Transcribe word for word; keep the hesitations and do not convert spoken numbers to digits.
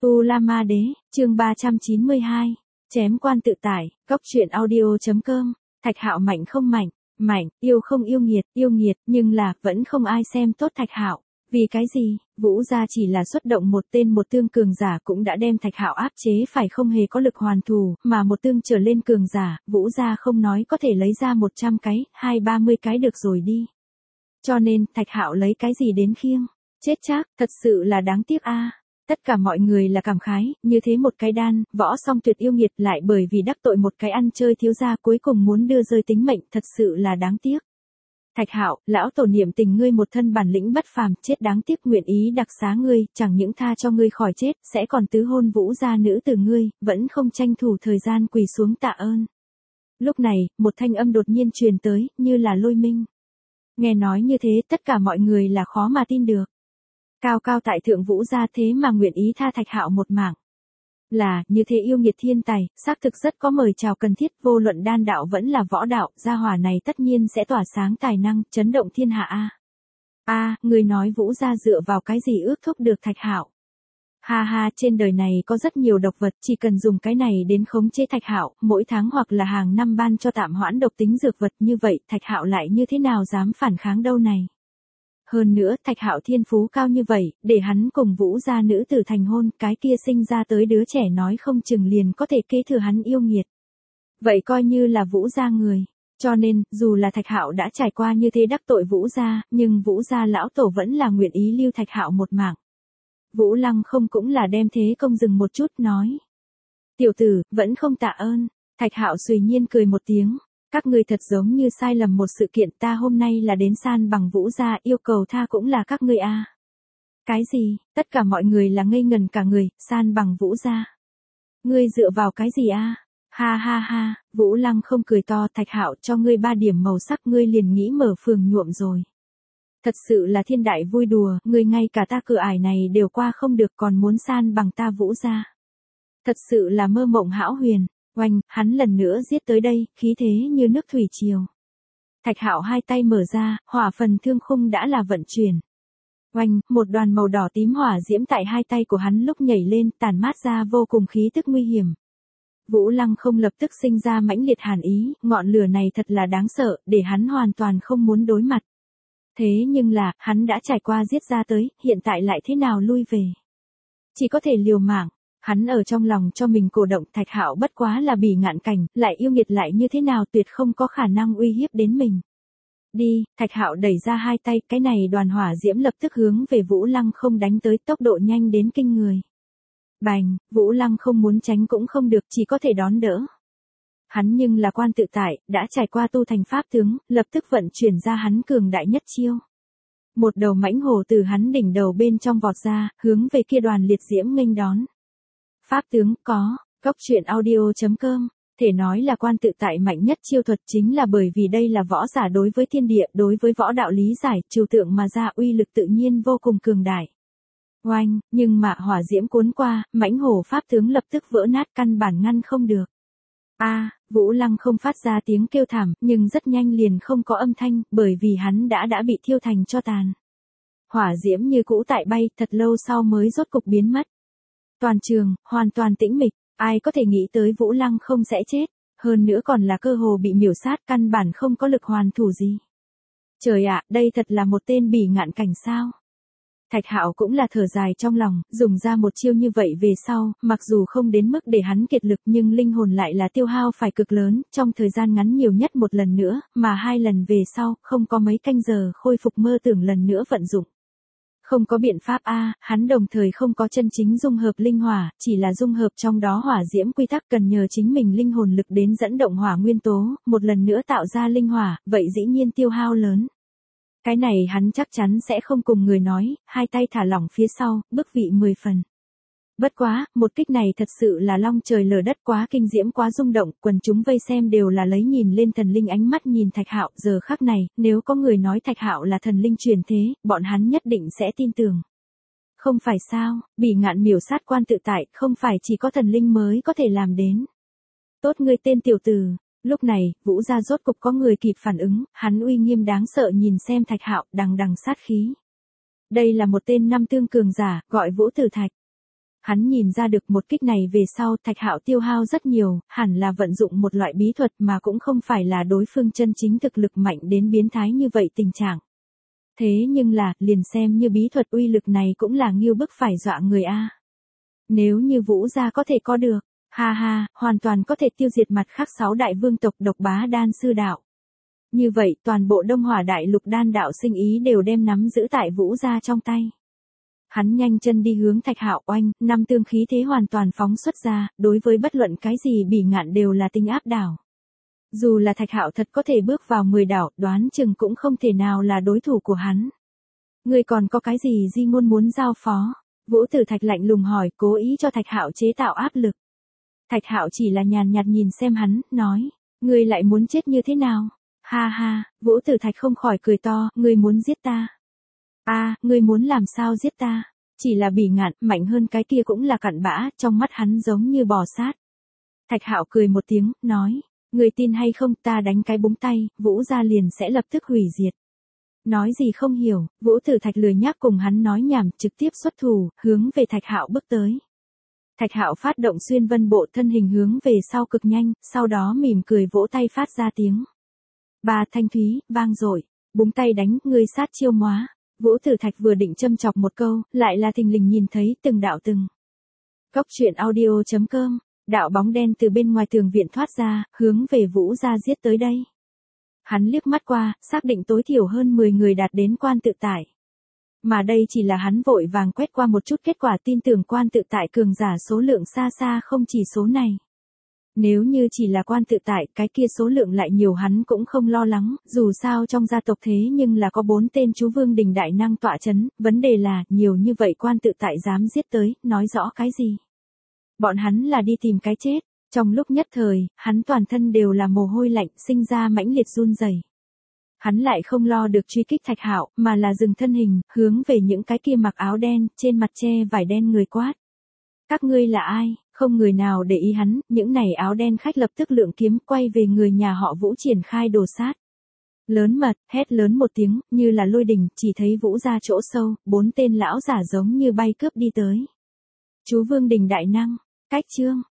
U La Ma Đế, chương ba trăm chín mươi hai, chém quan tự tại, góc truyện audio.com, Thạch Hạo mạnh không mạnh, mạnh, yêu không yêu nghiệt, yêu nghiệt, nhưng là, vẫn không ai xem tốt Thạch Hạo. Vì cái gì? Vũ gia chỉ là xuất động một tên một tương cường giả cũng đã đem Thạch Hạo áp chế phải không hề có lực hoàn thủ, mà một tương trở lên cường giả, Vũ gia không nói có thể lấy ra một trăm cái, hai ba mươi cái được rồi đi. Cho nên, Thạch Hạo lấy cái gì đến khiêng? Chết chắc, thật sự là đáng tiếc a. Tất cả mọi người là cảm khái, như thế một cái đan, võ song tuyệt yêu nghiệt lại bởi vì đắc tội một cái ăn chơi thiếu gia cuối cùng muốn đưa rơi tính mệnh, thật sự là đáng tiếc. Thạch Hạo, lão tổ niệm tình ngươi một thân bản lĩnh bất phàm, chết đáng tiếc nguyện ý đặc xá ngươi, chẳng những tha cho ngươi khỏi chết, sẽ còn tứ hôn Vũ gia nữ tử ngươi, vẫn không tranh thủ thời gian quỳ xuống tạ ơn. Lúc này, một thanh âm đột nhiên truyền tới, như là lôi minh. Nghe nói như thế, tất cả mọi người là khó mà tin được. Cao cao tại thượng Vũ gia thế mà nguyện ý tha Thạch Hạo một mạng. Là, như thế yêu nghiệt thiên tài, xác thực rất có mời chào cần thiết, vô luận đan đạo vẫn là võ đạo, gia hỏa này tất nhiên sẽ tỏa sáng tài năng, chấn động thiên hạ a. A, người nói Vũ gia dựa vào cái gì ước thúc được Thạch Hạo? Ha ha, trên đời này có rất nhiều độc vật, chỉ cần dùng cái này đến khống chế Thạch Hạo, mỗi tháng hoặc là hàng năm ban cho tạm hoãn độc tính dược vật, như vậy, Thạch Hạo lại như thế nào dám phản kháng đâu này? Hơn nữa, Thạch Hạo thiên phú cao như vậy, để hắn cùng Vũ gia nữ tử thành hôn, cái kia sinh ra tới đứa trẻ nói không chừng liền có thể kế thừa hắn yêu nghiệt. Vậy coi như là Vũ gia người. Cho nên, dù là Thạch Hạo đã trải qua như thế đắc tội Vũ gia, nhưng Vũ gia lão tổ vẫn là nguyện ý lưu Thạch Hạo một mạng. Vũ Lăng không cũng là đem thế công dừng một chút nói. Tiểu tử, vẫn không tạ ơn. Thạch Hạo suy nhiên cười một tiếng. Các ngươi thật giống như sai lầm một sự kiện, ta hôm nay là đến san bằng Vũ gia, yêu cầu tha cũng là các ngươi a. Cái gì? Tất cả mọi người là ngây ngần cả người, san bằng Vũ gia. Ngươi dựa vào cái gì a? Ha ha ha, Vũ Lăng không cười to, Thạch Hạo cho ngươi ba điểm màu sắc ngươi liền nghĩ mở phường nhuộm rồi. Thật sự là thiên đại vui đùa, ngươi ngay cả ta cửa ải này đều qua không được còn muốn san bằng ta Vũ gia. Thật sự là mơ mộng hão huyền. Oanh, hắn lần nữa giết tới đây, khí thế như nước thủy triều. Thạch Hạo hai tay mở ra, hỏa phần thương khung đã là vận chuyển. Oanh, một đoàn màu đỏ tím hỏa diễm tại hai tay của hắn lúc nhảy lên, tản mát ra vô cùng khí tức nguy hiểm. Vũ Lăng không lập tức sinh ra mãnh liệt hàn ý, ngọn lửa này thật là đáng sợ, để hắn hoàn toàn không muốn đối mặt. Thế nhưng là, hắn đã trải qua giết ra tới, hiện tại lại thế nào lui về? Chỉ có thể liều mạng. Hắn ở trong lòng cho mình cổ động, Thạch Hạo bất quá là bỉ ngạn cảnh, lại yêu nghiệt lại như thế nào tuyệt không có khả năng uy hiếp đến mình. Đi, Thạch Hạo đẩy ra hai tay, cái này đoàn hỏa diễm lập tức hướng về Vũ Lăng không đánh tới, tốc độ nhanh đến kinh người. Bành, Vũ Lăng không muốn tránh cũng không được, chỉ có thể đón đỡ. Hắn nhưng là quan tự tại, đã trải qua tu thành pháp tướng, lập tức vận chuyển ra hắn cường đại nhất chiêu. Một đầu mãnh hổ từ hắn đỉnh đầu bên trong vọt ra, hướng về kia đoàn liệt diễm nghênh đón. Pháp tướng, có, góc truyện audio.com, thể nói là quan tự tại mạnh nhất chiêu thuật chính là bởi vì đây là võ giả đối với thiên địa, đối với võ đạo lý giải, trừu tượng mà ra uy lực tự nhiên vô cùng cường đại. Oanh, nhưng mà hỏa diễm cuốn qua, mãnh hổ pháp tướng lập tức vỡ nát căn bản ngăn không được. A, Vũ Lăng không phát ra tiếng kêu thảm, nhưng rất nhanh liền không có âm thanh, bởi vì hắn đã đã bị thiêu thành tro tàn. Hỏa diễm như cũ tại bay, thật lâu sau mới rốt cục biến mất. Toàn trường, hoàn toàn tĩnh mịch, ai có thể nghĩ tới Vũ Lăng không sẽ chết, hơn nữa còn là cơ hồ bị miểu sát căn bản không có lực hoàn thủ gì. Trời ạ, đây thật là một tên bỉ ngạn cảnh sao. Thạch Hạo cũng là thở dài trong lòng, dùng ra một chiêu như vậy về sau, mặc dù không đến mức để hắn kiệt lực nhưng linh hồn lại là tiêu hao phải cực lớn, trong thời gian ngắn nhiều nhất một lần nữa, mà hai lần về sau, không có mấy canh giờ khôi phục mơ tưởng lần nữa vận dụng. Không có biện pháp a, hắn đồng thời không có chân chính dung hợp linh hỏa, chỉ là dung hợp trong đó hỏa diễm quy tắc cần nhờ chính mình linh hồn lực đến dẫn động hỏa nguyên tố, một lần nữa tạo ra linh hỏa, vậy dĩ nhiên tiêu hao lớn. Cái này hắn chắc chắn sẽ không cùng người nói, hai tay thả lỏng phía sau, bức vị mười phần. Bất quá, một kích này thật sự là long trời lở đất quá kinh diễm quá rung động, quần chúng vây xem đều là lấy nhìn lên thần linh ánh mắt nhìn Thạch Hạo, giờ khắc này, nếu có người nói Thạch Hạo là thần linh truyền thế, bọn hắn nhất định sẽ tin tưởng. Không phải sao, bỉ ngạn miểu sát quan tự tại, không phải chỉ có thần linh mới có thể làm đến. Tốt ngươi tên tiểu tử. Lúc này, Vũ gia rốt cục có người kịp phản ứng, hắn uy nghiêm đáng sợ nhìn xem Thạch Hạo, đằng đằng sát khí. Đây là một tên năm tương cường giả, gọi Vũ Tử Thạch. Hắn nhìn ra được một kích này về sau Thạch Hạo tiêu hao rất nhiều, hẳn là vận dụng một loại bí thuật mà cũng không phải là đối phương chân chính thực lực mạnh đến biến thái như vậy tình trạng. Thế nhưng là, liền xem như bí thuật uy lực này cũng là nghiêu bức phải dọa người a. Nếu như Vũ gia có thể có được, ha ha, hoàn toàn có thể tiêu diệt mặt khác sáu đại vương tộc độc bá đan sư đạo. Như vậy toàn bộ Đông Hỏa đại lục đan đạo sinh ý đều đem nắm giữ tại Vũ gia trong tay. Hắn nhanh chân đi hướng Thạch Hạo oanh, năm tương khí thế hoàn toàn phóng xuất ra, đối với bất luận cái gì Bỉ Ngạn đều là tinh áp đảo. Dù là Thạch Hạo thật có thể bước vào mười đảo, đoán chừng cũng không thể nào là đối thủ của hắn. Ngươi còn có cái gì di ngôn muốn giao phó? Vũ Tử Thạch lạnh lùng hỏi, cố ý cho Thạch Hạo chế tạo áp lực. Thạch Hạo chỉ là nhàn nhạt nhìn xem hắn, nói, ngươi lại muốn chết như thế nào? Ha ha, Vũ Tử Thạch không khỏi cười to, ngươi muốn giết ta. A, à, ngươi muốn làm sao giết ta? Chỉ là Bỉ Ngạn, mạnh hơn cái kia cũng là cặn bã, trong mắt hắn giống như bò sát. Thạch Hạo cười một tiếng, nói, ngươi tin hay không, ta đánh cái búng tay, Vũ gia liền sẽ lập tức hủy diệt. Nói gì không hiểu, Vũ Tử Thạch lười nhác cùng hắn nói nhảm, trực tiếp xuất thủ, hướng về Thạch Hạo bước tới. Thạch Hạo phát động xuyên vân bộ, thân hình hướng về sau cực nhanh, sau đó mỉm cười vỗ tay phát ra tiếng. Ba thanh thúy, vang dội, búng tay đánh, ngươi sát chiêu móa. Vũ Tử Thạch vừa định châm chọc một câu, lại là thình lình nhìn thấy từng đạo từng. Cốc truyện audio chấm com, đạo bóng đen từ bên ngoài tường viện thoát ra, hướng về Vũ gia giết tới đây. Hắn liếc mắt qua, xác định tối thiểu hơn mười người đạt đến quan tự tại. Mà đây chỉ là hắn vội vàng quét qua một chút kết quả, tin tưởng quan tự tại cường giả số lượng xa xa không chỉ số này. Nếu như chỉ là quan tự tại, cái kia số lượng lại nhiều hắn cũng không lo lắng, dù sao trong gia tộc thế nhưng là có bốn tên chú vương đình đại năng tọa chấn, vấn đề là, nhiều như vậy quan tự tại dám giết tới, nói rõ cái gì? Bọn hắn là đi tìm cái chết, trong lúc nhất thời, hắn toàn thân đều là mồ hôi lạnh, sinh ra mãnh liệt run rẩy. Hắn lại không lo được truy kích Thạch Hạo, mà là dừng thân hình, hướng về những cái kia mặc áo đen, trên mặt che vải đen người quát. Các ngươi là ai? Không người nào để ý hắn, những này áo đen khách lập tức lượng kiếm quay về người nhà họ Vũ triển khai đồ sát. Lớn mật, hét lớn một tiếng, như là lôi đình, chỉ thấy Vũ gia chỗ sâu, bốn tên lão giả giống như bay cướp đi tới. Chú vương đình đại năng, cách chương.